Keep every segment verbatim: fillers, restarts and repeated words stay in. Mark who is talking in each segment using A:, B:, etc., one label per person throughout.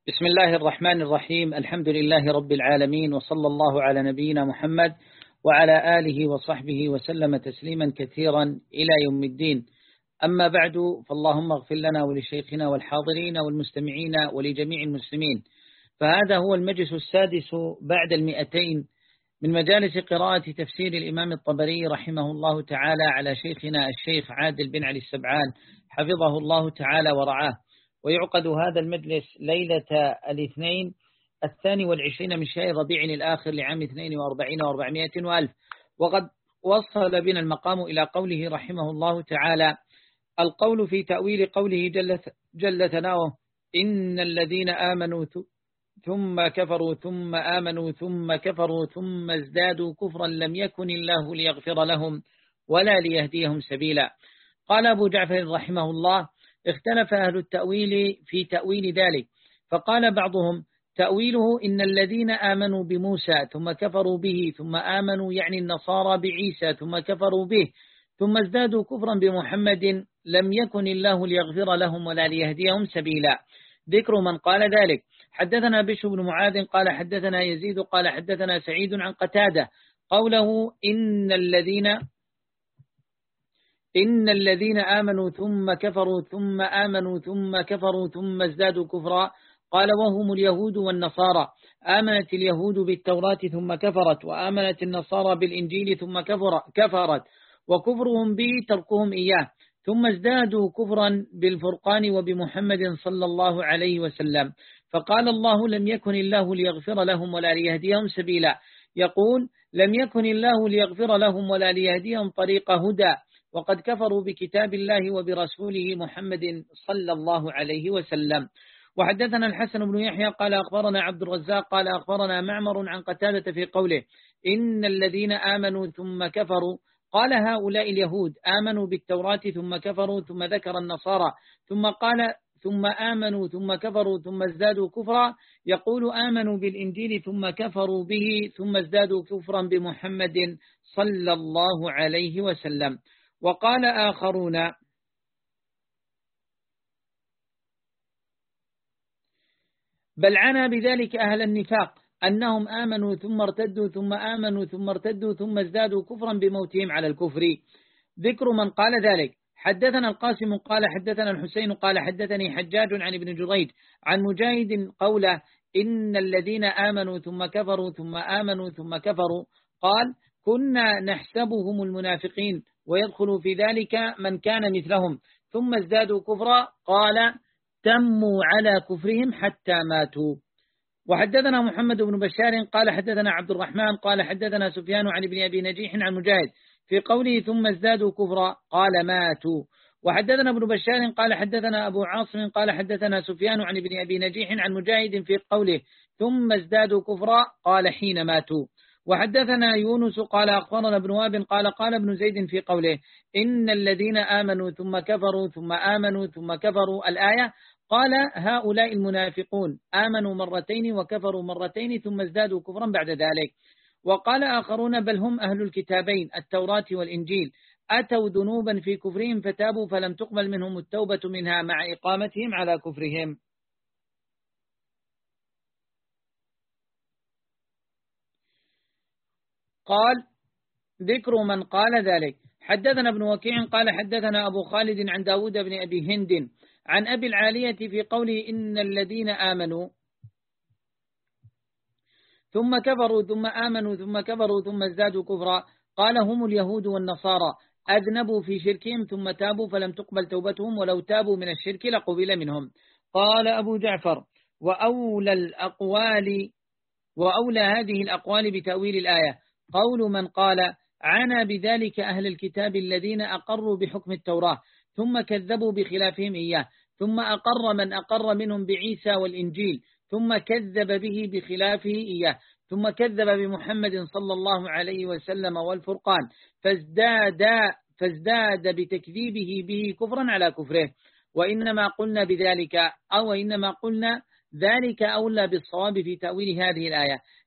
A: بسم الله الرحمن الرحيم. الحمد لله رب العالمين، وصلى الله على نبينا محمد وعلى آله وصحبه وسلم تسليما كثيرا إلى يوم الدين. أما بعد، فاللهم اغفر لنا ولشيخنا والحاضرين والمستمعين ولجميع المسلمين. فهذا هو المجلس السادس بعد المئتين من مجالس قراءة تفسير الإمام الطبري رحمه الله تعالى على شيخنا الشيخ عادل بن علي السبعان حفظه الله تعالى ورعاه. ويعقد هذا المجلس ليلة الاثنين الثاني والعشرين من شهر ربيع الآخر لعام اثنين وأربعين وأربعمائة وألف. وقد وصل بنا المقام إلى قوله رحمه الله تعالى: القول في تأويل قوله جل, جل ثناؤه: إن الذين آمنوا ثم كفروا ثم آمنوا ثم كفروا ثم ازدادوا كفرا لم يكن الله ليغفر لهم ولا ليهديهم سبيلا. قال أبو جعفر رحمه الله: اختلف أهل التأويل في تأويل ذلك، فقال بعضهم: تأويله إن الذين آمنوا بموسى ثم كفروا به ثم آمنوا يعني النصارى بعيسى ثم كفروا به ثم ازدادوا كفرا بمحمد لم يكن الله ليغفر لهم ولا ليهديهم سبيلا. ذكر من قال ذلك: حدثنا بشر بن معاذ قال حدثنا يزيد قال حدثنا سعيد عن قتادة قوله إن الذين إن الذين آمنوا ثم كفروا ثم آمنوا ثم كفروا ثم ازدادوا كفرا، قال وهم اليهود والنصارى. آمنت اليهود بالتوراة ثم كفرت، وآمنت النصارى بالإنجيل ثم كفر كفرت، وكفرهم به تركهم إياه، ثم ازدادوا كفرا بالفرقان وبمحمد صلى الله عليه وسلم. فقال الله: لم يكن الله ليغفر لهم ولا ليهديهم سبيلا. يقول: لم يكن الله ليغفر لهم ولا ليهديهم طريق هدى، وقد كفروا بكتاب الله وبرسوله محمد صلى الله عليه وسلم. وحدثنا الحسن بن يحيى قال أخبرنا عبد الرزاق قال أخبرنا معمر عن قتادة في قوله إن الذين آمنوا ثم كفروا، قال هؤلاء اليهود آمنوا بالتوراة ثم كفروا، ثم ذكر النصارى، ثم قال ثم آمنوا ثم كفروا ثم ازدادوا كفرا، يقول آمنوا بالإنجيل ثم كفروا به ثم ازدادوا كفرا بمحمد صلى الله عليه وسلم. وقال آخرون: بل عنا بذلك أهل النفاق أنهم آمنوا ثم ارتدوا ثم آمنوا ثم ارتدوا ثم ازدادوا كفرا بموتهم على الكفر. ذكر من قال ذلك: حدثنا القاسم قال حدثنا الحسين قال حدثني حجاج عن ابن جريج عن مجاهد قوله إن الذين آمنوا ثم كفروا ثم آمنوا ثم كفروا، قال كنا نحسبهم المنافقين ويدخل في ذلك من كان مثلهم، ثم ازدادوا كفرا، قال تموا على كفرهم حتى ماتوا. وحدثنا محمد بن بشار قال حدثنا عبد الرحمن قال حدثنا سفيان عن ابن أبي نجيح عن مجاهد في قوله ثم ازدادوا كفرا قال ماتوا. وحدثنا ابن بشار قال حدثنا أبو عاصم قال حدثنا سفيان عن ابن أبي نجيح عن مجاهد في قوله ثم ازدادوا كفرا قال حين ماتوا. وحدثنا يونس قال أخبرنا ابن وهب قال قال ابن زيد في قوله إن الذين آمنوا ثم كفروا ثم آمنوا ثم كفروا الآية، قال هؤلاء المنافقون آمنوا مرتين وكفروا مرتين ثم ازدادوا كفرا بعد ذلك. وقال آخرون: بل هم أهل الكتابين التوراة والإنجيل أتوا ذنوبا في كفرهم فتابوا فلم تقبل منهم التوبة منها مع إقامتهم على كفرهم. قال ذكر من قال ذلك: حدثنا ابن وكيع قال حدثنا أبو خالد عن داود بن أبي هند عن أبي العالية في قوله إن الذين آمنوا ثم كفروا ثم آمنوا ثم كفروا ثم ازدادوا كفرا، قال هم اليهود والنصارى أذنبوا في شركهم ثم تابوا فلم تقبل توبتهم ولو تابوا من الشرك لقبل منهم. قال أبو جعفر: وأولى الأقوال وأولى هذه الأقوال بتأويل الآية قول من قال عنا بذلك أهل الكتاب الذين أقروا بحكم التوراة ثم كذبوا بخلافهم إياه، ثم أقر من أقر منهم بعيسى والإنجيل ثم كذب به بخلافه إياه، ثم كذب بمحمد صلى الله عليه وسلم والفرقان، فازداد, فازداد بتكذيبه به كفرا على كفره. وإنما قلنا بذلك أو إنما قلنا ذلك أولى بالصواب في تأويل هذه الآية،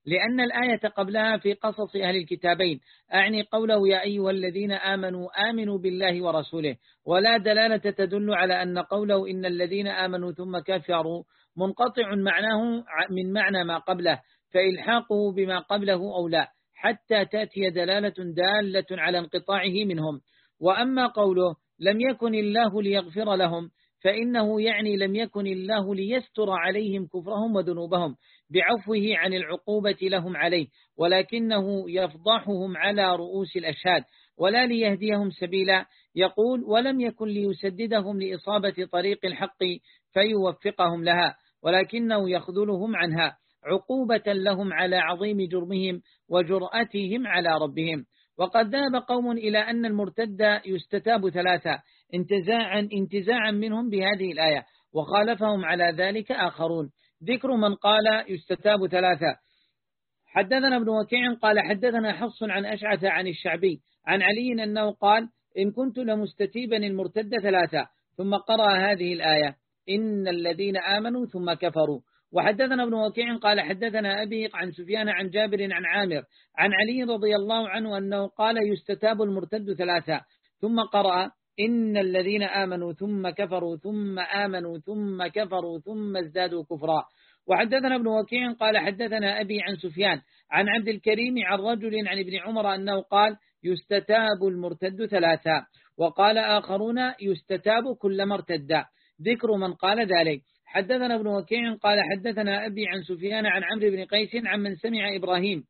A: لأن الآية قبلها في قصص أهل الكتابين، أعني قوله يا أيها الذين آمنوا آمنوا بالله ورسوله، ولا دلالة تدل على أن قوله إن الذين آمنوا ثم كفروا منقطع معناه من معنى ما قبله، فإلحاقه بما قبله أو لا حتى تأتي دلالة دالة على انقطاعه منهم. وأما قوله لم يكن الله ليغفر لهم فإنه يعني لم يكن الله ليستر عليهم كفرهم وذنوبهم بعفوه عن العقوبة لهم عليه، ولكنه يفضحهم على رؤوس الأشهاد ولا ليهديهم سبيلا. يقول ولم يكن ليسددهم لإصابة طريق الحق فيوفقهم لها، ولكنه يخذلهم عنها عقوبة لهم على عظيم جرمهم وجرأتهم على ربهم. وقد ذهب قوم إلى أن المرتد يستتاب ثلاثة انتزاعا, انتزاعا منهم بهذه الآية، وخالفهم على ذلك آخرون. ذكر من قال يستتاب ثلاثة: حدثنا ابن وكيع قال حدثنا حفص عن أشعث عن الشعبي عن علي أنه قال إن كنت لمستتيبا المرتد ثلاثة، ثم قرأ هذه الآية إن الذين آمنوا ثم كفروا. وحدثنا ابن وكيع قال حدثنا أبي عن سفيان عن جابر عن عامر عن علي رضي الله عنه أنه قال يستتاب المرتد ثلاثة، ثم قرأ إن الذين آمنوا ثم كفروا ثم آمنوا ثم كفروا ثم ازدادوا كفرا. وحدثنا ابن وكيع قال حدثنا أبي عن سفيان عن عبد الكريم عن رجل عن ابن عمر أنه قال يستتاب المرتد ثلاثة، وقال آخرون يستتاب كل مرتد. ذكر من قال ذلك: حدثنا ابن وكيع قال حدثنا أبي عن سفيان عن عمرو بن قيس عن من سمع إبراهيم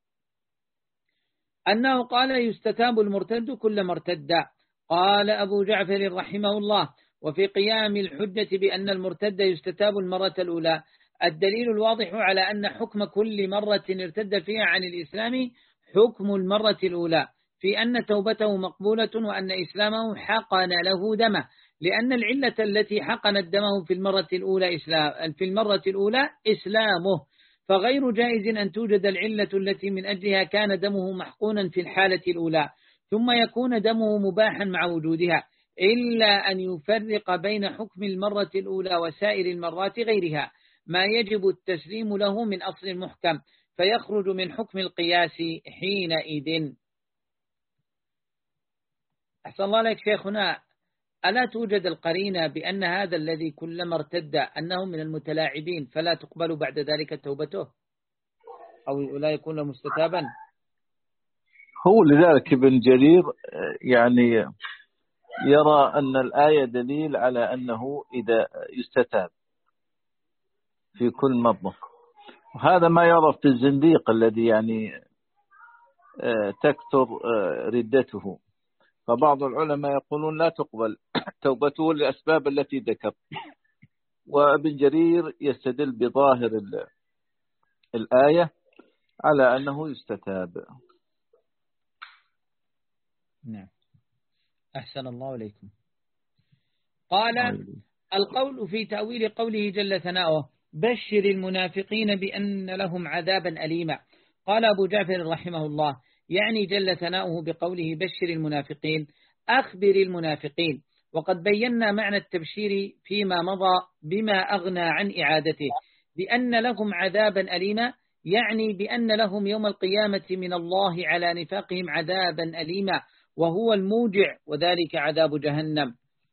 A: أنه قال يستتاب المرتد كل مرتد. قال أبو جعفر رحمه الله: وفي قيام الحجة بأن المرتد يستتاب المرة الأولى الدليل الواضح على أن حكم كل مرة ارتد فيها عن الإسلام حكم المرة الأولى، في أن توبته مقبولة وأن إسلامه حقن له دمه، لأن العلة التي حقنت دمه في المرة الأولى إسلام في المرة الأولى إسلامه، فغير جائز أن توجد العلة التي من أجلها كان دمه محقونا في الحالة الأولى ثم يكون دمه مباحا مع وجودها، إلا أن يفرق بين حكم المرة الأولى وسائر المرات غيرها ما يجب التسليم له من أصل المحكم، فيخرج من حكم القياس حينئذ. أحسن الله لك شيخنا، ألا توجد القرينة بأن هذا الذي كلما ارتد أنه من المتلاعبين فلا تقبل بعد ذلك توبته أو لا يكون مستتابا؟
B: هو لذلك ابن جرير يعني يرى أن الآية دليل على أنه إذا يستتاب في كل مرة، وهذا ما يرى في الزنديق الذي يعني تكثر ردته، فبعض العلماء يقولون لا تقبل توبته للأسباب التي ذكر، وابن جرير يستدل بظاهر الآية على أنه يستتاب.
A: نعم، أحسن الله إليكم. قال القول في تأويل قوله جل ثناؤه بشر المنافقين بأن لهم عذابا أليما. قال أبو جعفر رحمه الله يعني جل ثناؤه بقوله بشر المنافقين أخبر المنافقين، وقد بينا معنى التبشير فيما مضى بما أغنى عن إعادته، بأن لهم عذابا أليما يعني بأن لهم يوم القيامة من الله على نفاقهم عذابا أليما وهو الموجع، وذلك عذاب جهنم.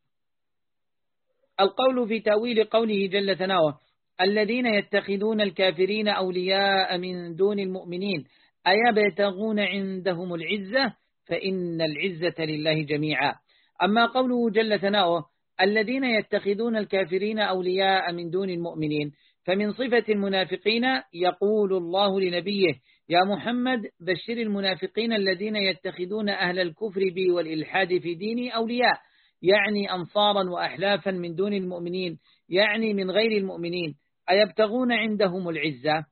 A: القول في تأويل قوله جل ثناؤه الذين يتخذون الكافرين أولياء من دون المؤمنين أيبتغون عندهم العزة فإن العزة لله جميعا. أما قوله جل ثناؤه الذين يتخذون الكافرين أولياء من دون المؤمنين فمن صفة المنافقين، يقول الله لنبيه يا محمد بشر المنافقين الذين يتخذون أهل الكفر بي والإلحاد في ديني أولياء، يعني أنصارا وأحلافا من دون المؤمنين، يعني من غير المؤمنين، أيبتغون عندهم العزة.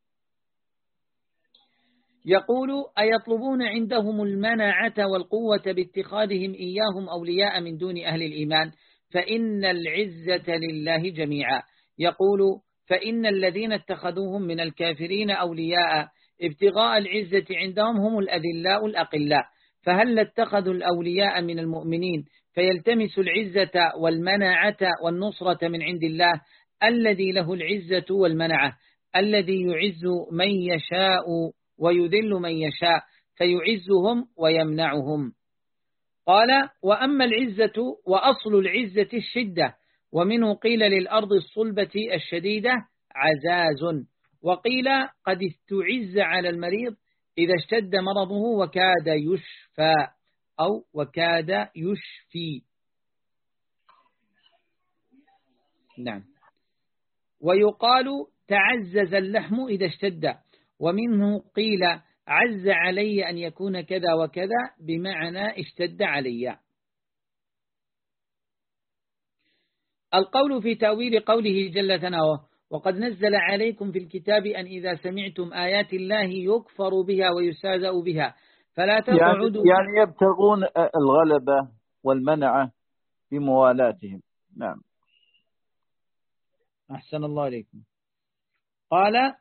A: يقول أيطلبون عندهم المنعة والقوة باتخاذهم إياهم أولياء من دون أهل الإيمان فإن العزة لله جميعا. يقول فإن الذين اتخذوهم من الكافرين أولياء ابتغاء العزة عندهم هم الأذلاء الأقلاء، فهل اتخذوا الأولياء من المؤمنين فيلتمس العزة والمنعة والنصرة من عند الله الذي له العزة والمنعة، الذي يعز من يشاء ويذل من يشاء فيعزهم ويمنعهم. قال: وأما العزة وأصل العزة الشدة، ومنه قيل للأرض الصلبة الشديدة عزاز، وقيل قد استعز على المريض إذا اشتد مرضه وكاد يشفى أو وكاد يشفي. نعم. ويقال تعزز اللحم إذا اشتد، ومنه قيل عز علي أن يكون كذا وكذا بمعنى اشتد علي. القول في تأويل قوله جل ثناؤه: وقد نزل عليكم في الكتاب أن إذا سمعتم آيات الله يكفر بها ويستهزأ بها فلا تقعدوا
B: يعني, يعني يبتغون الغلبة والمنعة بموالاتهم. نعم.
A: أحسن الله عليكم. قال: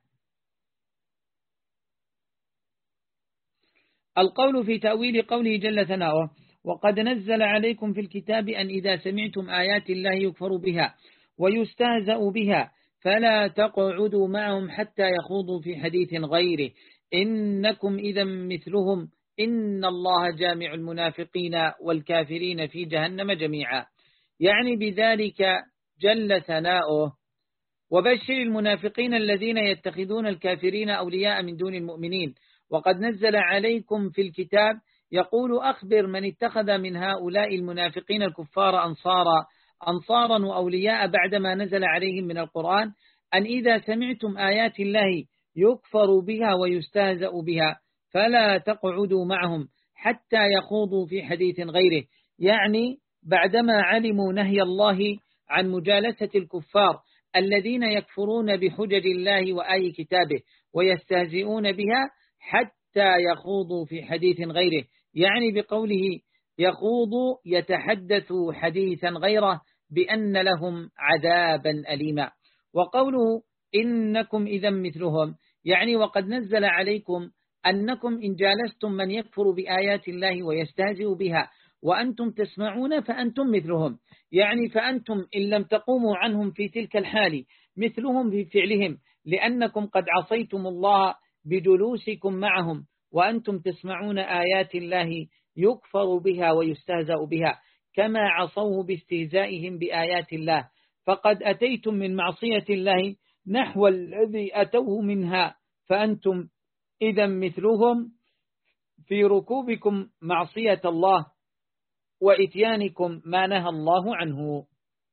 A: القول في تأويل قوله جل ثناؤه: وقد نزل عليكم في الكتاب أن إذا سمعتم آيات الله يكفر بها ويستهزأ بها فلا تقعدوا معهم حتى يخوضوا في حديث غيره إنكم إذا مثلهم إن الله جامع المنافقين والكافرين في جهنم جميعا. يعني بذلك جل ثناؤه: وبشر المنافقين الذين يتخذون الكافرين أولياء من دون المؤمنين. وقد نزل عليكم في الكتاب يقول: أخبر من اتخذ من هؤلاء المنافقين الكفار أنصارا أنصارا وأولياء بعدما نزل عليهم من القرآن أن إذا سمعتم آيات الله يكفر بها ويستهزأ بها فلا تقعدوا معهم حتى يخوضوا في حديث غيره. يعني بعدما علموا نهي الله عن مجالسة الكفار الذين يكفرون بحجج الله وآي كتابه ويستهزئون بها حتى يخوضوا في حديث غيره، يعني بقوله يخوض يتحدث حديثا غيره بأن لهم عذابا أليما. وقوله إنكم إذا مثلهم، يعني وقد نزل عليكم أنكم إن جالستم من يكفر بآيات الله ويستهزئ بها وأنتم تسمعون فأنتم مثلهم، يعني فأنتم إن لم تقوموا عنهم في تلك الحال مثلهم في فعلهم، لأنكم قد عصيتم الله بجلوسكم معهم وأنتم تسمعون آيات الله يكفر بها ويستهزأ بها كما عصوه باستهزائهم بآيات الله، فقد أتيتم من معصية الله نحو الذي أتوه منها، فأنتم إذا مثلهم في ركوبكم معصية الله وإتيانكم ما نهى الله عنه.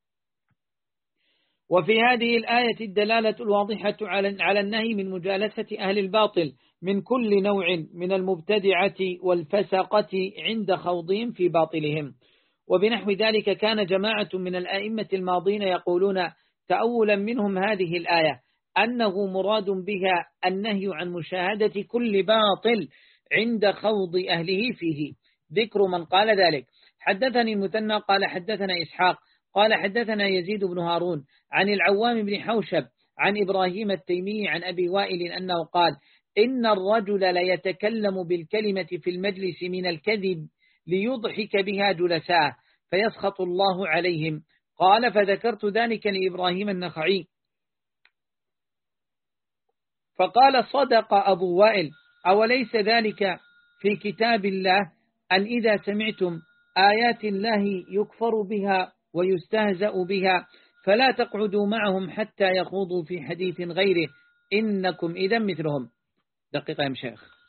A: وفي هذه الآية الدلالة الواضحة على النهي من مجالسة أهل الباطل من كل نوع من المبتدعة والفسقة عند خوضهم في باطلهم. وبنحو ذلك كان جماعة من الأئمة الماضين يقولون تأولا منهم هذه الآية أنه مراد بها النهي عن مشاهدة كل باطل عند خوض أهله فيه. ذكر من قال ذلك: حدثني المثنى قال حدثنا إسحاق قال حدثنا يزيد بن هارون عن العوام بن حوشب عن إبراهيم التيمي عن أبي وائل أنه قال: إن الرجل ليتكلم بالكلمة في المجلس من الكذب ليضحك بها جلساء فيسخط الله عليهم. قال: فذكرت ذلك لإبراهيم النخعي فقال: صدق أبو وائل، أوليس ذلك في كتاب الله أن إذا سمعتم آيات الله يكفر بها ويستهزأ بها فلا تقعدوا معهم حتى يخوضوا في حديث غيره إنكم إذا مثلهم. دقيقة يا مشايخ.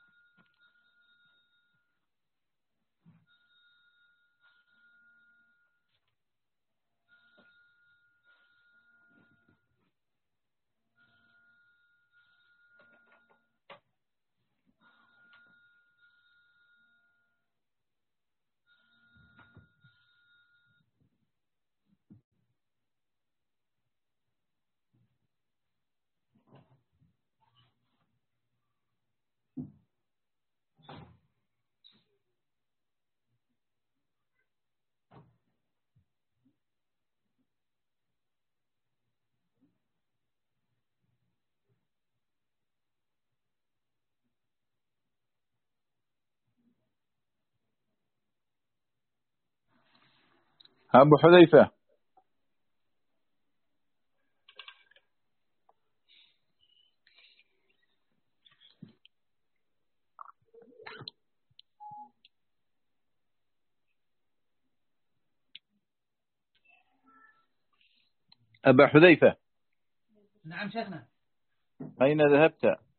B: أبو حذيفة. أبا حذيفة.
A: نعم شيخنا.
B: أين ذهبت؟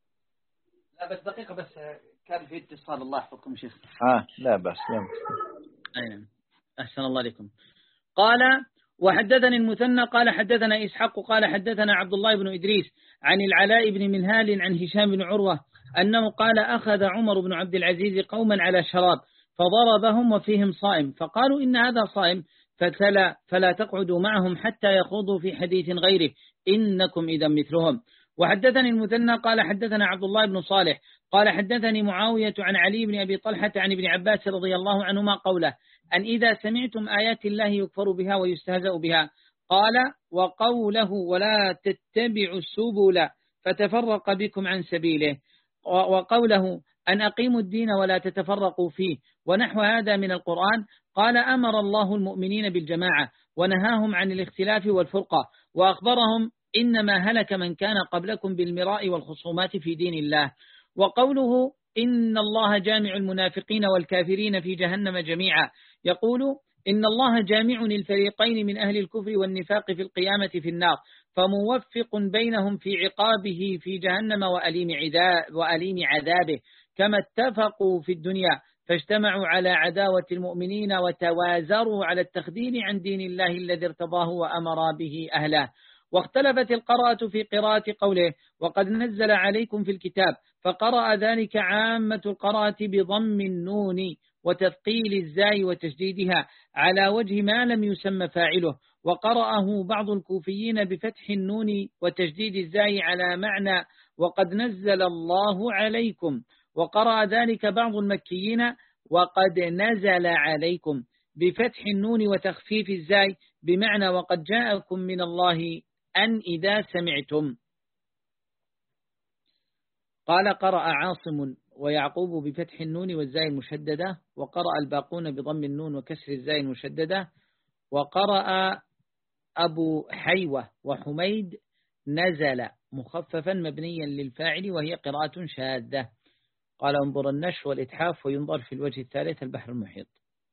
A: لا بس دقيقة بس كان في اتصال. الله يحفظكم شيخ.
B: آه لا بس لا.
A: أين أحسن الله عليكم. قال وحدثني المثنى قال حدثنا إسحاق قال حدثنا عبد الله بن إدريس عن العلاء بن منهال عن هشام بن عروة أنه قال أخذ عمر بن عبد العزيز قوما على شراب فضربهم وفيهم صائم فقالوا إن هذا صائم فتلا فلا تقعدوا معهم حتى يخوضوا في حديث غيره إنكم إذا مثلهم. وحدثني المثنى قال حدثنا عبد الله بن صالح قال حدثني معاوية عن علي بن أبي طلحة عن ابن عباس رضي الله عنهما قوله أن إذا سمعتم آيات الله يكفر بها ويستهزأ بها قال وقوله ولا تتبعوا السبل فتفرق بكم عن سبيله وقوله أن أقيموا الدين ولا تتفرقوا فيه ونحو هذا من القرآن قال أمر الله المؤمنين بالجماعة ونهاهم عن الاختلاف والفرقة وأخبرهم إنما هلك من كان قبلكم بالمراء والخصومات في دين الله. وقوله إن الله جامع المنافقين والكافرين في جهنم جميعا يقول إن الله جامع الفريقين من أهل الكفر والنفاق في القيامة في النار فموفق بينهم في عقابه في جهنم وأليم, وأليم عذابه كما اتفقوا في الدنيا فاجتمعوا على عداوة المؤمنين وتوازروا على التخذيل عن دين الله الذي ارتضاه وأمر به أهله. واختلفت القراءة في قراءة قوله وقد نزل عليكم في الكتاب فقرأ ذلك عامة القراءة بضم النون وتثقيل الزاي وتشديدها على وجه ما لم يسمى فاعله وقرأه بعض الكوفيين بفتح النون وتشديد الزاي على معنى وقد نزل الله عليكم وقرأ ذلك بعض المكيين وقد نزل عليكم بفتح النون وتخفيف الزاي بمعنى وقد جاءكم من الله أن إذا سمعتم. قال قرأ عاصم ويعقوب بفتح النون والزاي المشددة وقرأ الباقون بضم النون وكسر الزاي المشددة وقرأ أبو حيوة وحميد نزل مخففا مبنيا للفاعل وهي قراءة شاذة. قال انظر النشر والإتحاف وينظر في الوجه الثالث البحر المحيط.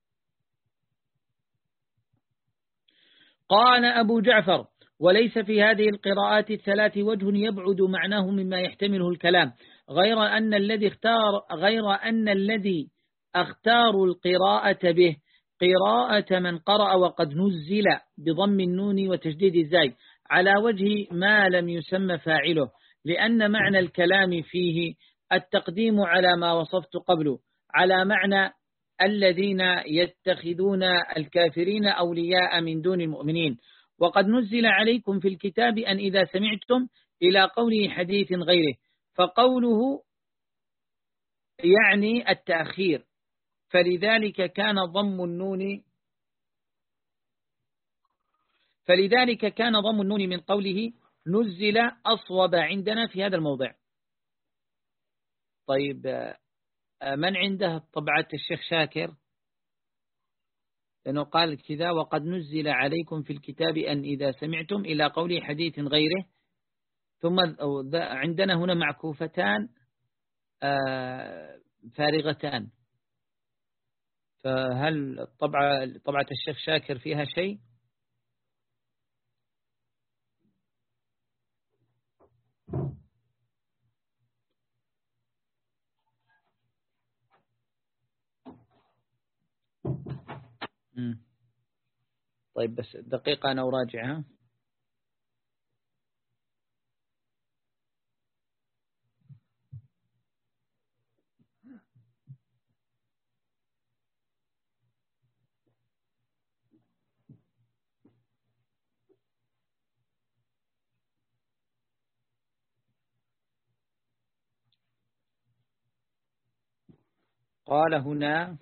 A: قال أبو جعفر وليس في هذه القراءات الثلاث وجه يبعد معناه مما يحتمله الكلام غير أن الذي اختار غير أن الذي اختار القراءة به قراءة من قرأ وقد نزل بضم النون وتشديد الزاي على وجه ما لم يسمى فاعله لأن معنى الكلام فيه التقديم على ما وصفت قبله على معنى الذين يتخذون الكافرين أولياء من دون المؤمنين وقد نزل عليكم في الكتاب أن إذا سمعتم إلى قوله حديث غيره فقوله يعني التأخير فلذلك كان ضم النون فلذلك كان ضم النون من قوله نزل أصوب عندنا في هذا الموضع. طيب من عنده طبعة الشيخ شاكر لأنه قال كذا وقد نزل عليكم في الكتاب أن إذا سمعتم إلى قول حديث غيره ثم عندنا هنا معكوفتان فارغتان فهل طبعة طبعة الشيخ شاكر فيها شيء؟ مم. طيب بس دقيقة أنا أراجعها. قال هنا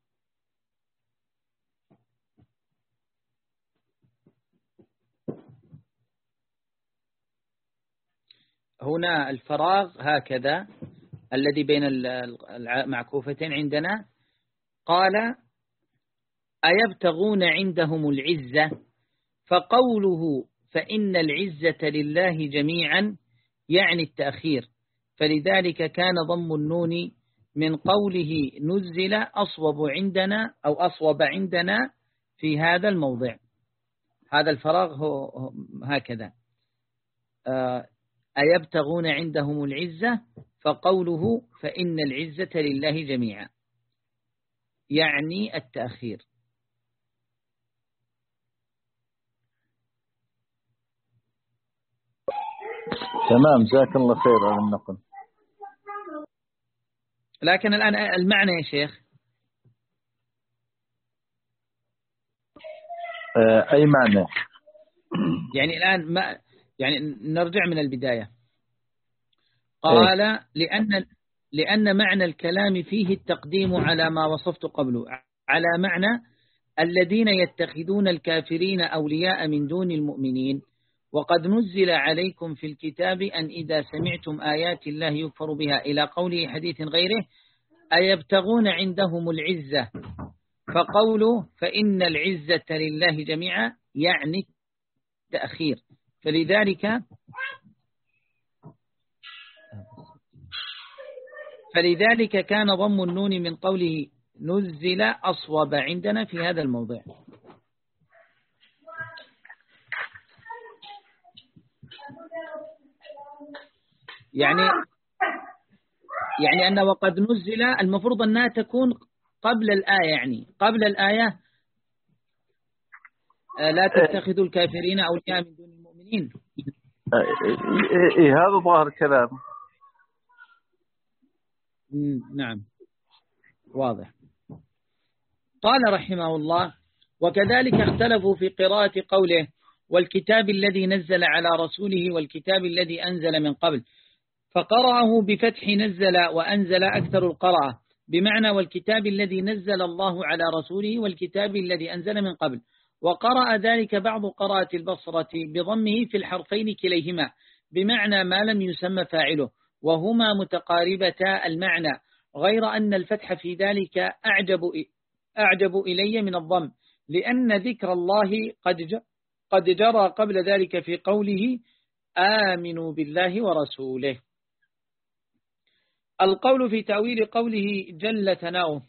A: هنا الفراغ هكذا الذي بين المعكوفتين عندنا قال أيبتغون عندهم العزة فقوله فإن العزة لله جميعا يعني التأخير فلذلك كان ضم النون من قوله نزل أصوب عندنا أو أصوب عندنا في هذا الموضع. هذا الفراغ هو هكذا. أيبتغون عندهم العزة، فقوله فإن العزة لله جميعا يعني التأخير.
B: تمام، جزاك الله خير على النقل.
A: لكن الآن المعنى يا شيخ
B: أي معنى؟
A: يعني الآن ما يعني نرجع من البداية. قال لأن لأن معنى الكلام فيه التقديم على ما وصفت قبله، على معنى الذين يتخذون الكافرين أولياء من دون المؤمنين، وقد نزل عليكم في الكتاب أن إذا سمعتم آيات الله يكفر بها إلى قوله حديث غيره أيبتغون عندهم العزة، فقوله فإن العزة لله جميعا يعني تأخير. فلذلك فلذلك كان ضم النون من قوله نزل أصوب عندنا في هذا الموضع. يعني يعني أن وقد نزل المفروض أنها تكون قبل الآية، يعني قبل الآية لا تتخذوا الكافرين أولياء من دون المؤمنين.
B: إيه هذا ظاهر كلام.
A: نعم واضح. قال رحمه الله وكذلك اختلفوا في قراءة قوله والكتاب الذي نزل على رسوله والكتاب الذي أنزل من قبل، فقرأه بفتح نزل وأنزل أكثر القراءة بمعنى والكتاب الذي نزل الله على رسوله والكتاب الذي أنزل من قبل، وقرأ ذلك بعض قراءة البصرة بضمه في الحرفين كليهما بمعنى ما لم يسمى فاعله، وهما متقاربتا المعنى، غير أن الفتح في ذلك أعجب أعجب إلي من الضم، لأن ذكر الله قد قد جرى قبل ذلك في قوله آمنوا بالله ورسوله. القول في تأويل قوله جل ثناؤه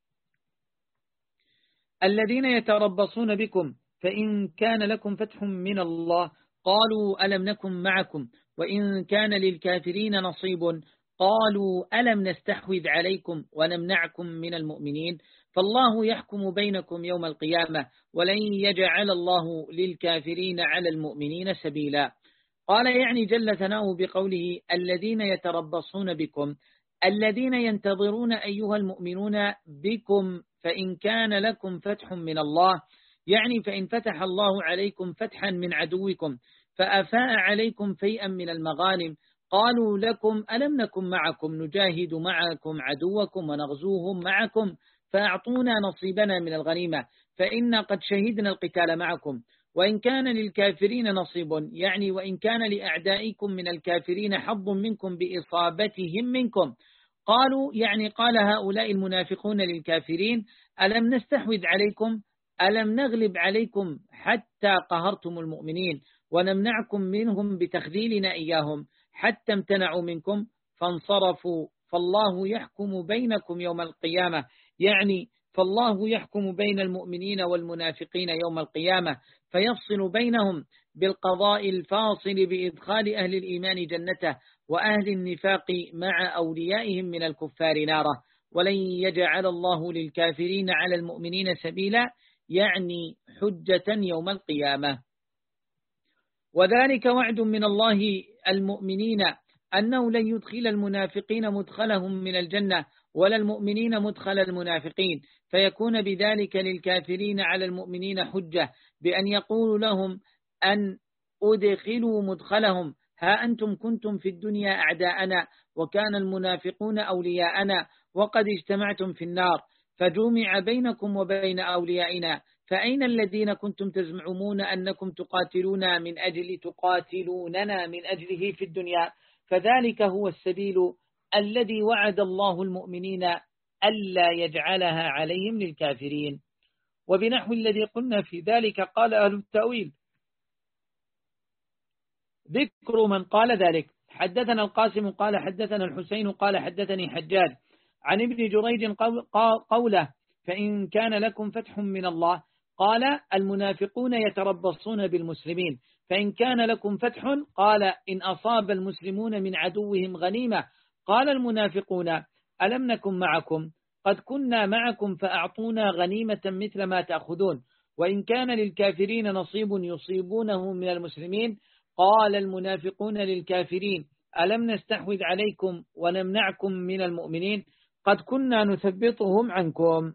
A: الذين يتربصون بكم فإن كان لكم فتح من الله قالوا ألم نكن معكم وإن كان للكافرين نصيب قالوا ألم نستحوذ عليكم ونمنعكم من المؤمنين فالله يحكم بينكم يوم القيامة ولن يجعل الله للكافرين على المؤمنين سبيلا. قال يعني جل ثناؤه بقوله الذين يتربصون بكم، الذين ينتظرون أيها المؤمنون بكم فإن كان لكم فتح من الله، يعني فإن فتح الله عليكم فتحا من عدوكم فأفاء عليكم فيئا من المغانم قالوا لكم ألم نكن معكم نجاهد معكم عدوكم ونغزوهم معكم فأعطونا نصيبنا من الغنيمة فإنا قد شهدنا القتال معكم وإن كان للكافرين نصيب، يعني وإن كان لأعدائكم من الكافرين حظ منكم بإصابتهم منكم قالوا يعني قال هؤلاء المنافقون للكافرين ألم نستحوذ عليكم ألم نغلب عليكم حتى قهرتم المؤمنين ونمنعكم منهم بتخذيلنا إياهم حتى امتنعوا منكم فانصرفوا فالله يحكم بينكم يوم القيامة، يعني فالله يحكم بين المؤمنين والمنافقين يوم القيامة فيفصل بينهم بالقضاء الفاصل بإدخال أهل الإيمان جنته وأهل النفاق مع أوليائهم من الكفار ناره ولن يجعل الله للكافرين على المؤمنين سبيلا، يعني حجة يوم القيامة. وذلك وعد من الله المؤمنين أنه لن يدخل المنافقين مدخلهم من الجنة ولا المؤمنين مدخل المنافقين، فيكون بذلك للكافرين على المؤمنين حجة بأن يقول لهم أن أدخلوا مدخلهم ها أنتم كنتم في الدنيا أعداءنا وكان المنافقون أولياءنا وقد اجتمعتم في النار فجمع بينكم وبين أوليائنا فأين الذين كنتم تزعمون أنكم تقاتلون من أجل تقاتلوننا من أجله في الدنيا، فذلك هو السبيل الذي وعد الله المؤمنين ألا يجعلها عليهم للكافرين. وبنحو الذي قلنا في ذلك قال أهل التأويل ذكر من قال ذلك. حدثنا القاسم قال حدثنا الحسين قال حدثني حجاج عن ابن جريج قوله فإن كان لكم فتح من الله قال المنافقون يتربصون بالمسلمين فإن كان لكم فتح قال إن أصاب المسلمون من عدوهم غنيمة قال المنافقون ألم نكن معكم قد كنا معكم فأعطونا غنيمة مثل ما تأخذون وإن كان للكافرين نصيب يصيبونه من المسلمين قال المنافقون للكافرين ألم نستحوذ عليكم ونمنعكم من المؤمنين قد كنا نثبطهم عنكم.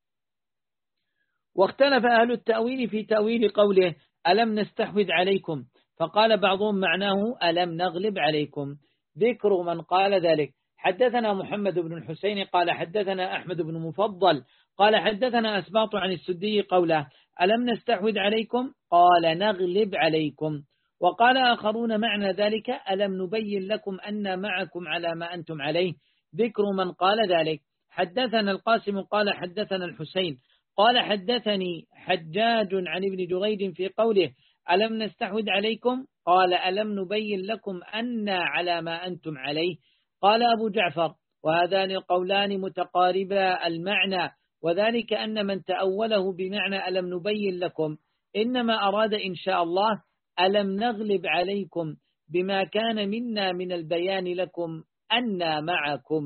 A: واختلف أهل التأويل في تأويل قوله ألم نستحوذ عليكم فقال بعضهم معناه ألم نغلب عليكم. ذكر من قال ذلك حدثنا محمد بن الحسين قال حدثنا أحمد بن مفضل قال حدثنا أسباط عن السدي قوله ألم نستحوذ عليكم قال نغلب عليكم. وقال آخرون معنى ذلك ألم نبين لكم أن معكم على ما أنتم عليه. ذكر من قال ذلك حدثنا القاسم قال حدثنا الحسين قال حدثني حجاج عن ابن جريج في قوله ألم نستحوذ عليكم قال ألم نبين لكم أن على ما أنتم عليه. قال أبو جعفر وهذان القولان متقاربا المعنى وذلك أن من تأوله بمعنى ألم نبين لكم إنما أراد إن شاء الله ألم نغلب عليكم بما كان منا من البيان لكم أن معكم.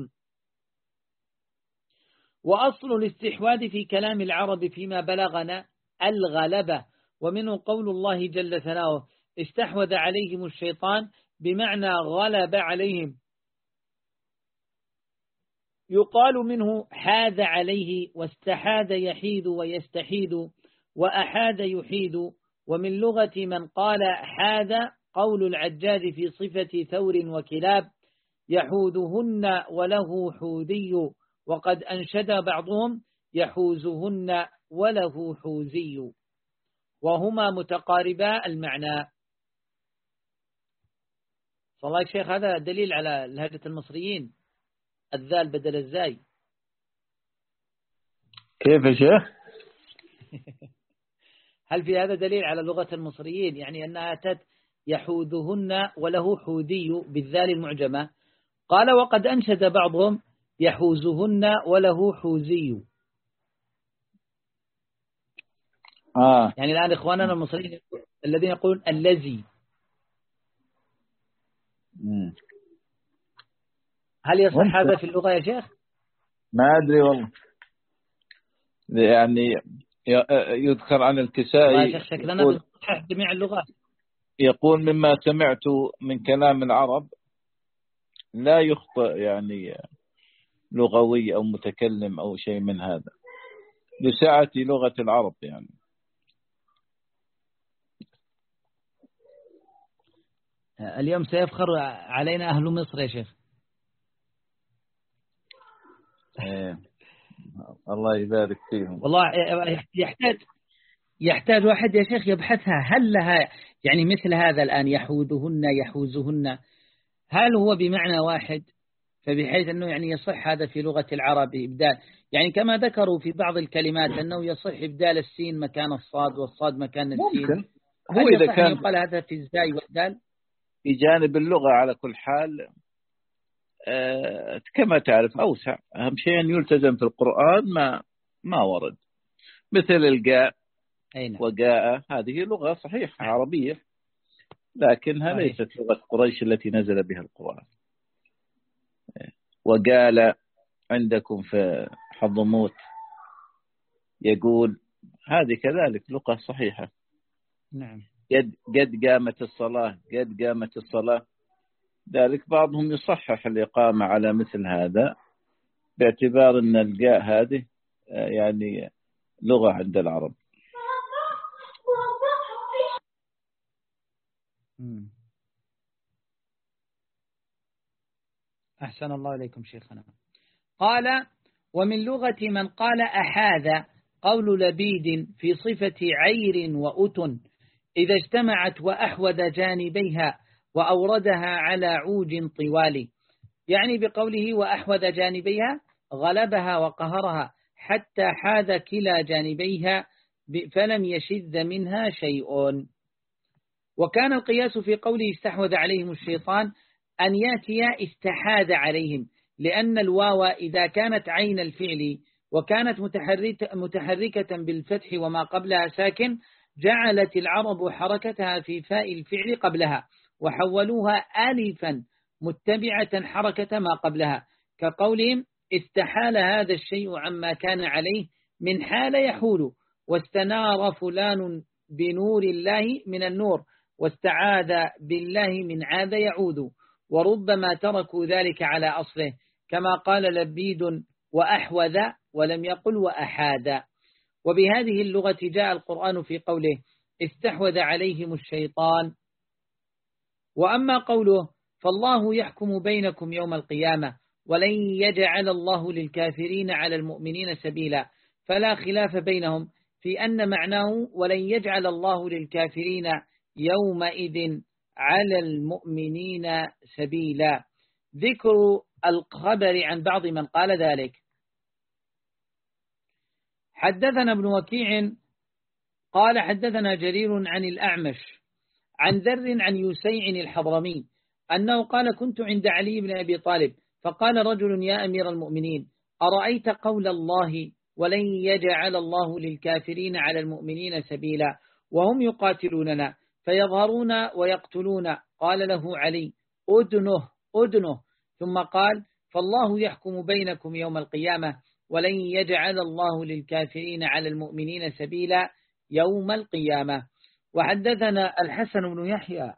A: وأصل الاستحواذ في كلام العرب فيما بلغنا الغلبة ومنه قول الله جل ثناؤه استحوذ عليهم الشيطان بمعنى غلب عليهم. يقال منه حاذ عليه واستحاذ يحيد ويستحيد وأحاد يحيد. ومن لغة من قال حاذ قول العجاج في صفة ثور وكلاب يحوذهن وله حوذي وقد أنشد بعضهم يحوزهن وله حوزي وهما متقاربا المعنى. صلى الله الشيخ هذا دليل على لهجة المصريين الذال بدل الزاي.
B: كيف يا شيخ؟
A: هل في هذا دليل على لغة المصريين يعني أنها أتت يحوذهن وله حوذي بالذال المعجمة؟ قال وقد أنشد بعضهم يحوزهن وله حوزي.
B: آه.
A: يعني الآن إخواننا المصريين الذين يقولون الذي
B: مم.
A: هل يصح هذا في اللغة يا شيخ؟
B: ما أدري والله. يعني يذكر عن الكسائي
A: يا شيخ شكلنا بنصحح جميع اللغات.
B: يقول مما سمعت من كلام العرب لا يخطئ يعني لغوي أو متكلم أو شيء من هذا لسعة لغة العرب يعني.
A: اليوم سيفخر علينا أهل مصر يا شيخ.
B: إيه. الله يبارك فيهم.
A: والله يحتاج يحتاج واحد يا شيخ يبحثها هل لها يعني مثل هذا الآن يحوذهن يحوزهن هل هو بمعنى واحد فبحيث أنه يعني يصح هذا في لغة العرب إبدال يعني كما ذكروا في بعض الكلمات أنه يصح إبدال السين مكان الصاد والصاد مكان السين.
B: ممكن هو إذا كان
A: يقال هذا في الزاي والدال
B: في جانب اللغة على كل حال أه كما تعرف أوسع. أهم شيء أن يلتزم في القرآن ما ما ورد مثل الجاء وجاء هذه لغة صحيحة عربية لكنها صحيح. ليست لغة قريش التي نزل بها القرآن. وقال عندكم في حضرموت يقول هذه كذلك لغة صحيحة.
A: نعم.
B: قد قد قامت الصلاة قد قامت الصلاة. ذلك بعضهم يصحح الإقامة على مثل هذا باعتبار أن الجاء هذه يعني لغة عند العرب.
A: أحسن الله إليكم شيخنا. قال ومن لغة من قال أحاذ قول لبيد في صفة عير وأتن إذا اجتمعت وأحوذ جانبيها وأوردها على عوج طوال يعني بقوله وأحوذ جانبيها غلبها وقهرها حتى حاذ كلا جانبيها فلم يشذ منها شيء. وكان القياس في قوله استحوذ عليهم الشيطان أن يأتي استحاذ عليهم لأن الواو إذا كانت عين الفعل وكانت متحركة بالفتح وما قبلها ساكن، جعلت العرب حركتها في فاء الفعل قبلها وحولوها ألفا متبعة حركة ما قبلها، كقولهم استحال هذا الشيء عما كان عليه من حال يحول، واستنار فلان بنور الله من النور، واستعاذ بالله من عاد يعود. وربما تركوا ذلك على أصله كما قال لبيد وأحوذ ولم يقل وأحاد. وبهذه اللغة جاء القرآن في قوله استحوذ عليهم الشيطان. وأما قوله فالله يحكم بينكم يوم القيامة ولن يجعل الله للكافرين على المؤمنين سبيلا، فلا خلاف بينهم في أن معناه ولن يجعل الله للكافرين يومئذ على المؤمنين سبيلا، ذكر الخبر عن بعض من قال ذلك. حدثنا ابن وكيع قال حدثنا جرير عن الأعمش عن ذر عن يسيع الحضرمي أنه قال كنت عند علي بن أبي طالب فقال رجل يا أمير المؤمنين أرأيت قول الله ولن يجعل الله للكافرين على المؤمنين سبيلا وهم يقاتلوننا فيظهرون ويقتلون؟ قال له علي أدنه أدنه، ثم قال فالله يحكم بينكم يوم القيامة ولن يجعل الله للكافرين على المؤمنين سبيلا يوم القيامة. وحدثنا الحسن بن يحيى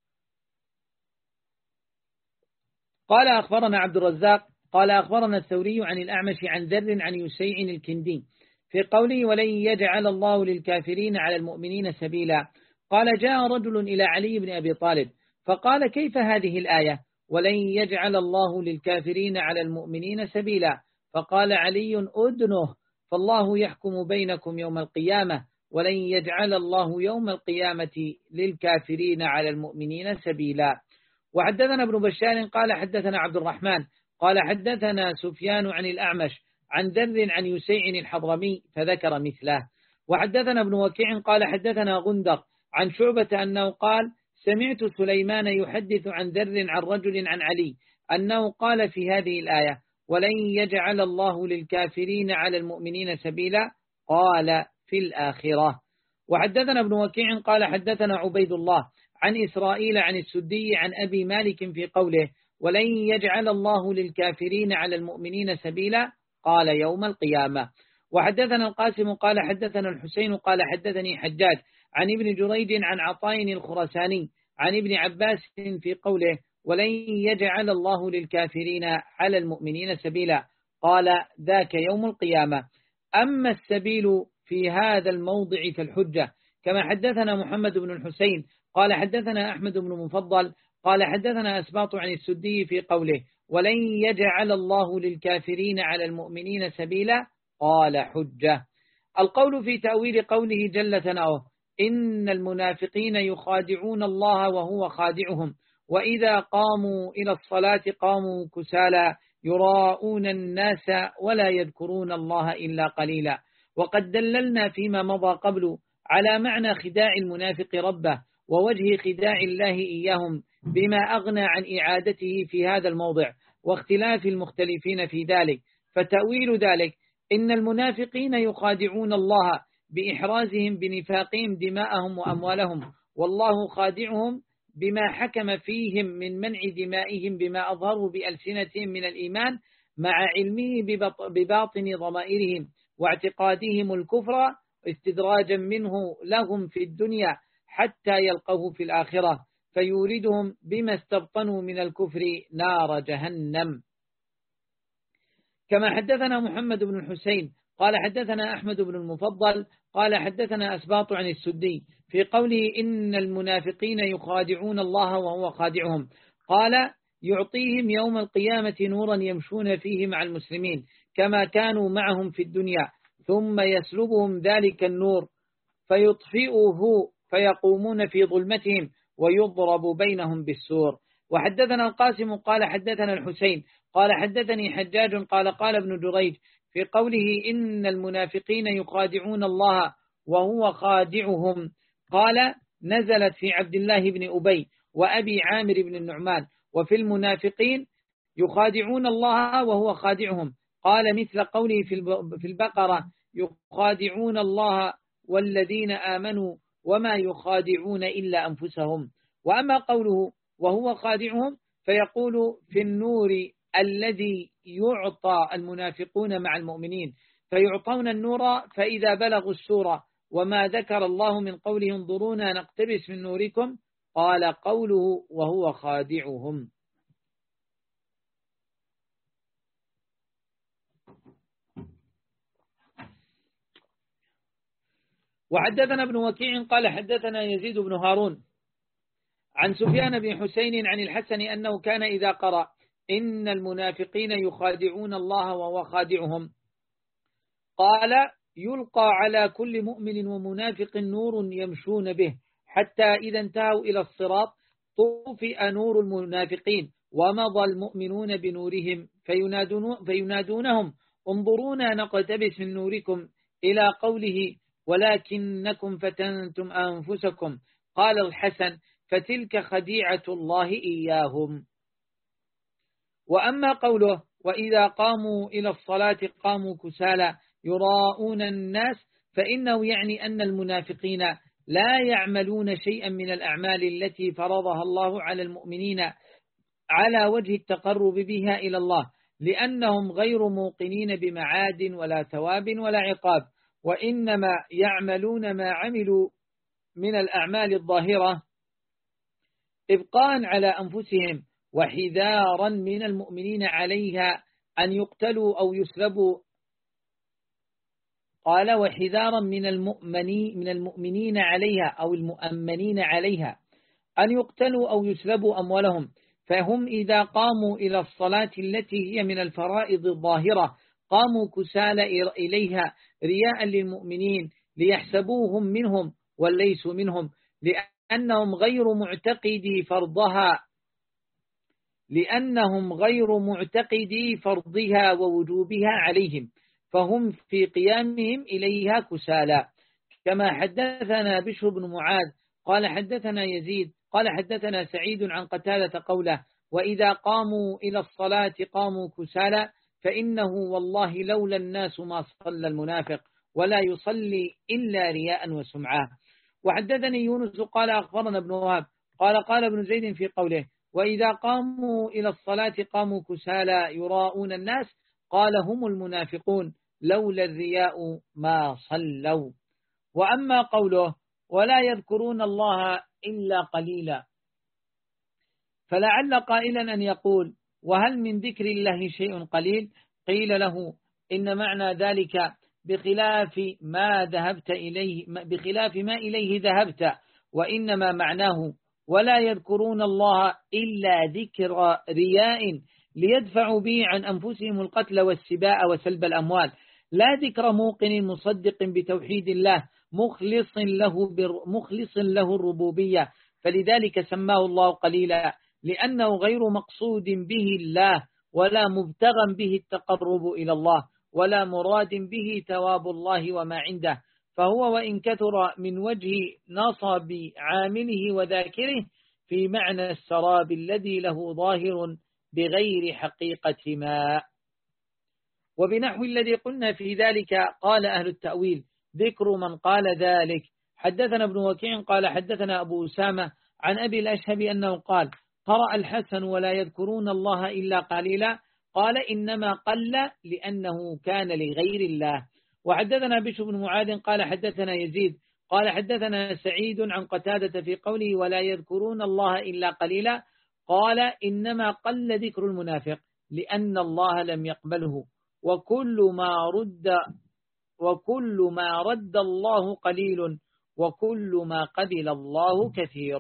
A: قال أخبرنا عبد الرزاق قال أخبرنا الثوري عن الأعمش عن ذر عن يسيع الكندي في قوله ولن يجعل الله للكافرين على المؤمنين سبيلا. قال جاء رجل إلى علي بن أبي طالب فقال كيف هذه الآية ولن يجعل الله للكافرين على المؤمنين سبيلا؟ فقال علي أدنه فالله يحكم بينكم يوم القيامة ولن يجعل الله يوم القيامة للكافرين على المؤمنين سبيلا. وحدثنا ابن بشار قال حدثنا عبد الرحمن قال حدثنا سفيان عن الأعمش عن ذر عن يسيع الحضرمي فذكر مثله. وحدثنا ابن وكيع قال حدثنا غندر عن شعبة أنه قال سمعت سليمان يحدث عن ذر عن رجل عن علي أنه قال في هذه الآية ولن يجعل الله للكافرين على المؤمنين سبيلا قال في الآخرة. وحدثنا ابن وكيع قال حدثنا عبيد الله عن إسرائيل عن السدي عن أبي مالك في قوله ولن يجعل الله للكافرين على المؤمنين سبيلا قال يوم القيامة. وحدثنا القاسم قال حدثنا الحسين قال حدثني حجاج عن ابن جريج عن عطاء الخرساني عن ابن عباس في قوله ولن يجعل الله للكافرين على المؤمنين سبيلا قال ذاك يوم القيامة. أما السبيل في هذا الموضع فالحجة، كما حدثنا محمد بن الحسين قال حدثنا أحمد بن مفضل قال حدثنا أسباط عن السدي في قوله ولن يجعل الله للكافرين على المؤمنين سبيلا قال حجة. القول في تأويل قوله جل ثناؤه إن المنافقين يخادعون الله وهو خادعهم وإذا قاموا إلى الصلاة قاموا كسالى يراءون الناس ولا يذكرون الله إلا قليلا. وقد دللنا فيما مضى قبل على معنى خداع المنافق ربه ووجه خداع الله إياهم بما أغنى عن إعادته في هذا الموضع واختلاف المختلفين في ذلك. فتأويل ذلك إن المنافقين يخادعون الله بإحرازهم بنفاقهم دماءهم وأموالهم والله خادعهم بما حكم فيهم من منع دمائهم بما أظهروا بألسنتهم من الإيمان مع علمه بباطن ضمائرهم واعتقادهم الكفر استدراجا منه لهم في الدنيا حتى يلقوه في الآخرة فيوردهم بما استبطنوا من الكفر نار جهنم. كما حدثنا محمد بن الحسين قال حدثنا أحمد بن المفضل قال حدثنا أسباط عن السدي في قوله إن المنافقين يخادعون الله وهو خادعهم قال يعطيهم يوم القيامة نورا يمشون فيه مع المسلمين كما كانوا معهم في الدنيا ثم يسلبهم ذلك النور فيطفئه فيقومون في ظلمتهم ويضرب بينهم بالسور. وحدثنا القاسم قال حدثنا الحسين قال حدثني حجاج قال قال ابن جريج في قوله إن المنافقين يخادعون الله وهو خادعهم قال نزلت في عبد الله بن أبي وأبي عامر بن النعمان وفي المنافقين يخادعون الله وهو خادعهم قال مثل قوله في البقرة يخادعون الله والذين آمنوا وما يخادعون إلا أنفسهم. وأما قوله وهو خادعهم فيقول في النور الذي يعطى المنافقون مع المؤمنين، فيعطون النور فإذا بلغوا السورة وما ذكر الله من قوله انظرونا نقتبس من نوركم، قال قوله وهو خادعهم. وحدثنا ابن وكيع قال حدثنا يزيد بن هارون عن سفيان بن حسين عن الحسن أنه كان إذا قرأ إن المنافقين يخادعون الله وهو خادعهم قال يلقى على كل مؤمن ومنافق نور يمشون به حتى إذا انتهوا إلى الصراط طفئ نور المنافقين ومضى المؤمنون بنورهم فينادون فينادونهم انظرونا نقتبس من نوركم إلى قوله ولكنكم فتنتم أنفسكم. قال الحسن فتلك خديعة الله إياهم. وأما قوله وإذا قاموا إلى الصلاة قاموا كسالى يراءون الناس فإنه يعني أن المنافقين لا يعملون شيئا من الأعمال التي فرضها الله على المؤمنين على وجه التقرب بها إلى الله، لأنهم غير موقنين بمعاد ولا ثواب ولا عقاب، وإنما يعملون ما عملوا من الأعمال الظاهرة إبقاء على أنفسهم وحذارا من المؤمنين عليها أن يقتلوا أو يسلبوا. قال وحذارا من المؤمنين من المؤمنين عليها أو المؤمنين عليها أن يقتلوا أو يسلبوا أموالهم، فهم إذا قاموا إلى الصلاة التي هي من الفرائض الظاهرة قاموا كسالى إليها رياء للمؤمنين ليحسبوهم منهم وليسوا منهم، لأنهم غير معتقدي فرضها لأنهم غير معتقدي فرضها ووجوبها عليهم، فهم في قيامهم إليها كسالى. كما حدثنا بشر بن معاذ قال حدثنا يزيد قال حدثنا سعيد عن قتادة قوله وإذا قاموا إلى الصلاة قاموا كسالى فإنه والله لولا الناس ما صلى المنافق ولا يصلي إلا رياء وسمعة. وحدثني يونس قال أخبرنا ابن وهب قال قال ابن زيد في قوله وإذا قاموا إلى الصلاة قاموا كسالى يراءون الناس قال هم المنافقون لولا الرياء ما صلوا. وأما قوله ولا يذكرون الله إلا قليلا فلعل قائلا أن يقول وهل من ذكر الله شيء قليل؟ قيل له إن معنى ذلك بخلاف ما ذهبت إليه بخلاف ما إليه ذهبت، وإنما معناه ولا يذكرون الله إلا ذكر رياء ليدفعوا به عن أنفسهم القتل والسباء وسلب الأموال، لا ذكر موقن مصدق بتوحيد الله مخلص له مخلص له الربوبية، فلذلك سماه الله قليلا لأنه غير مقصود به الله ولا مبتغى به التقرب إلى الله ولا مراد به ثواب الله وما عنده، فهو وإن كثر من وجه نصب عامله وذاكره في معنى السراب الذي له ظاهر بغير حقيقة ماء. وبنحو الذي قلنا في ذلك قال أهل التأويل ذكر من قال ذلك. حدثنا ابن وكيع قال حدثنا أبو أسامة عن أبي الأشهب أنه قال قرأ الحسن ولا يذكرون الله إلا قليلا، قال إنما قل لأنه كان لغير الله. وحدثنا بشر بن معاذ قال حدثنا يزيد قال حدثنا سعيد عن قتادة في قوله ولا يذكرون الله إلا قليلا، قال إنما قل ذكر المنافق لأن الله لم يقبله، وكل ما رد وكل ما رد الله قليل وكل ما قبل الله كثير.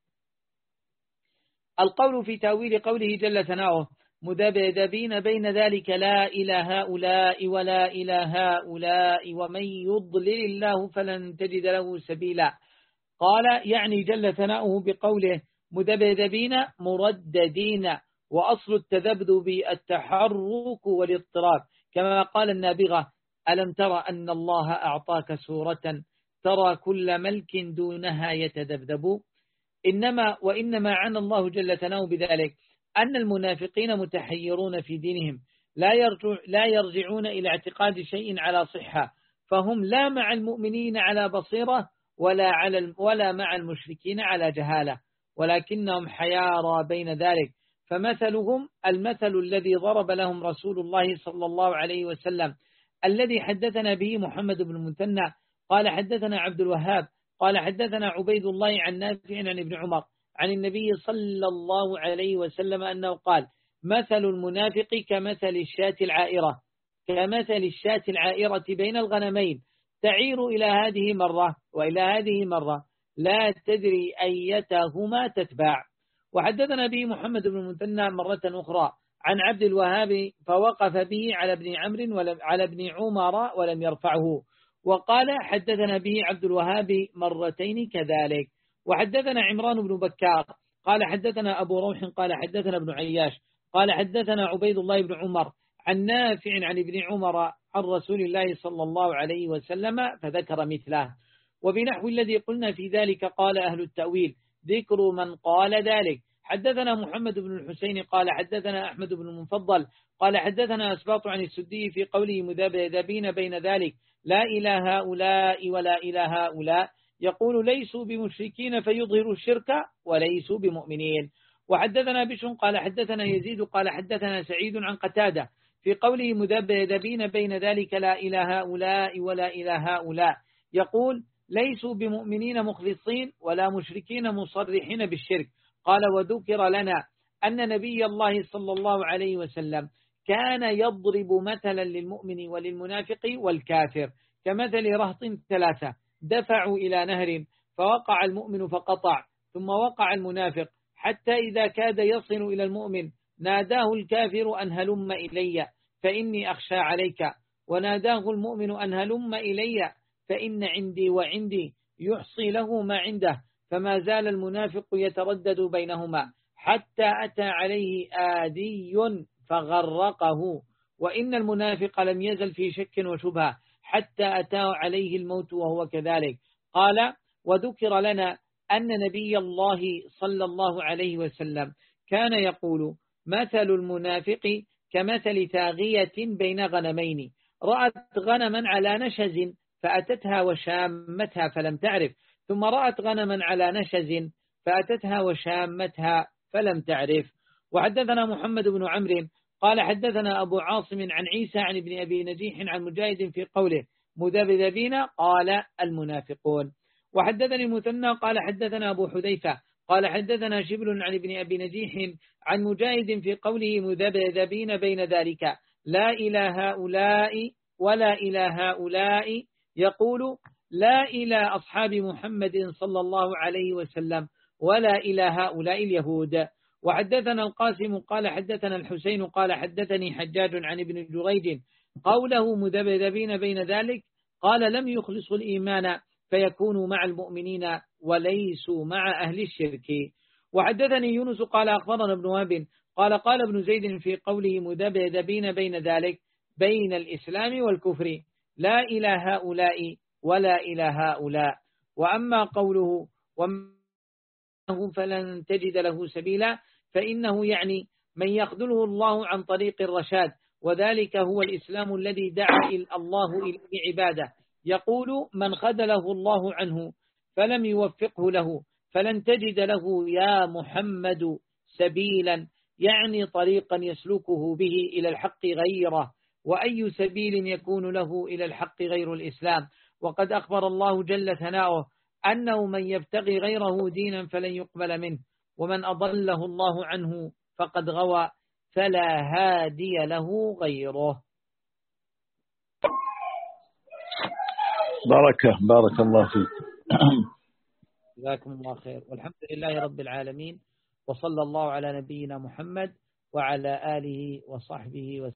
A: القول في تأويل قوله جل ثناؤه مذبذبين بين ذلك لا إلى هؤلاء ولا إلى هؤلاء ومن يضلل الله فلن تجد له سبيلا. قال يعني جل ثناؤه بقوله مذبذبين مرددين، وأصل التذبذب التحرك والاضطراب، كما قال النابغة ألم ترى أن الله أعطاك سورة ترى كل ملك دونها يتذبذب. إنما وإنما عنى الله جل ثناؤه بذلك أن المنافقين متحيرون في دينهم لا يرجع لا يرجعون إلى اعتقاد شيء على صحة، فهم لا مع المؤمنين على بصيرة ولا على ولا مع المشركين على جهالة، ولكنهم حيارى بين ذلك. فمثلهم المثل الذي ضرب لهم رسول الله صلى الله عليه وسلم، الذي حدثنا به محمد بن المثنى قال حدثنا عبد الوهاب قال حدثنا عبيد الله عن نافع عن ابن عمر عن النبي صلى الله عليه وسلم أنه قال: مثل المنافق كمثل الشاة العائرة كمثل الشاة العائرة بين الغنمين، تعير إلى هذه مرة وإلى هذه مرة، لا تدري أيتهما تتبع. وحدثنا به محمد بن المثنى مرة أخرى عن عبد الوهاب فوقف به على ابن عمرو ولم على ابن عمر ولم يرفعه، وقال حدثنا به عبد الوهاب مرتين كذلك. وحدثنا عمران بن بكار قال حدثنا أبو روح قال حدثنا ابن عياش قال حدثنا عبيد الله بن عمر عن نافع عن ابن عمر عن رسول الله صلى الله عليه وسلم فذكر مثله. وبنحو الذي قلنا في ذلك قال أهل التأويل: ذكر من قال ذلك. حدثنا محمد بن الحسين قال حدثنا أحمد بن المفضل قال حدثنا أسباط عن السدي في قوله مذبذبين بين ذلك لا إله هؤلاء ولا إله هؤلاء، يقول ليسوا بمشركين فيظهر الشرك وليسوا بمؤمنين. وحدثنا بشر قال حدثنا يزيد قال حدثنا سعيد عن قتادة في قوله مذبذبين بين ذلك لا إله هؤلاء ولا إله هؤلاء، يقول ليسوا بمؤمنين مخلصين ولا مشركين مصرحين بالشرك. قال: وذكر لنا أن نبي الله صلى الله عليه وسلم كان يضرب مثلا للمؤمن وللمنافق والكافر كمثل رهط ثلاثة دفعوا إلى نهر فوقع المؤمن فقطع، ثم وقع المنافق حتى إذا كاد يصل إلى المؤمن ناداه الكافر أن هلم إلي فإني أخشى عليك، وناداه المؤمن أن هلم إلي فإن عندي وعندي، يحصي له ما عنده، فما زال المنافق يتردد بينهما حتى أتى عليه آدي فغرقه، وإن المنافق لم يزل في شك وشبهة حتى أتاه عليه الموت وهو كذلك. قال: وذكر لنا أن نبي الله صلى الله عليه وسلم كان يقول: مثل المنافق كمثل ثاغية بين غنمين، رأت غنما على نشز فأتتها وشامتها فلم تعرف، ثم رأت غنما على نشز فأتتها وشامتها فلم تعرف. وحدثنا محمد بن عمرو قال حدثنا أبو عاصم عن عيسى عن ابن أبي نجيح عن مجاهد في قوله مذبذبين قال المنافقون. وحدثني المثنى قال حدثنا أبو حذيفة قال حدثنا شبل عن ابن أبي نجيح عن مجاهد في قوله مذبذبين بين ذلك لا إلى هؤلاء ولا إلى هؤلاء، يقول لا إلى أصحاب محمد صلى الله عليه وسلم ولا إلى هؤلاء اليهود. وحدثنا القاسم قال حدثنا الحسين قال حدثني حجاج عن ابن جريج قوله مذبذبين بين ذلك قال لم يخلصوا الإيمان فيكونوا مع المؤمنين وليسوا مع أهل الشرك. وحدثني يونس قال أخبرنا ابن وهب قال قال ابن زيد في قوله مذبذبين بين ذلك بين الإسلام والكفر لا إلى هؤلاء ولا إلى هؤلاء. وأما قوله ومنه فلن تجد له سبيلا فإنه يعني من يخذله الله عن طريق الرشاد، وذلك هو الإسلام الذي دعا الله إليه عباده. يقول من خذله الله عنه فلم يوفقه له فلن تجد له يا محمد سبيلا، يعني طريقا يسلكه به إلى الحق غيره، وأي سبيل يكون له إلى الحق غير الإسلام. وقد أخبر الله جل ثناؤه أنه من يبتغي غيره دينا فلن يقبل منه، ومن أضله الله عنه فقد غوى فلا هادي له غيره.
B: بركة بارك الله فيك.
A: جزاكم الله خير، والحمد لله رب العالمين، وصلى الله على نبينا محمد وعلى آله وصحبه وسلم.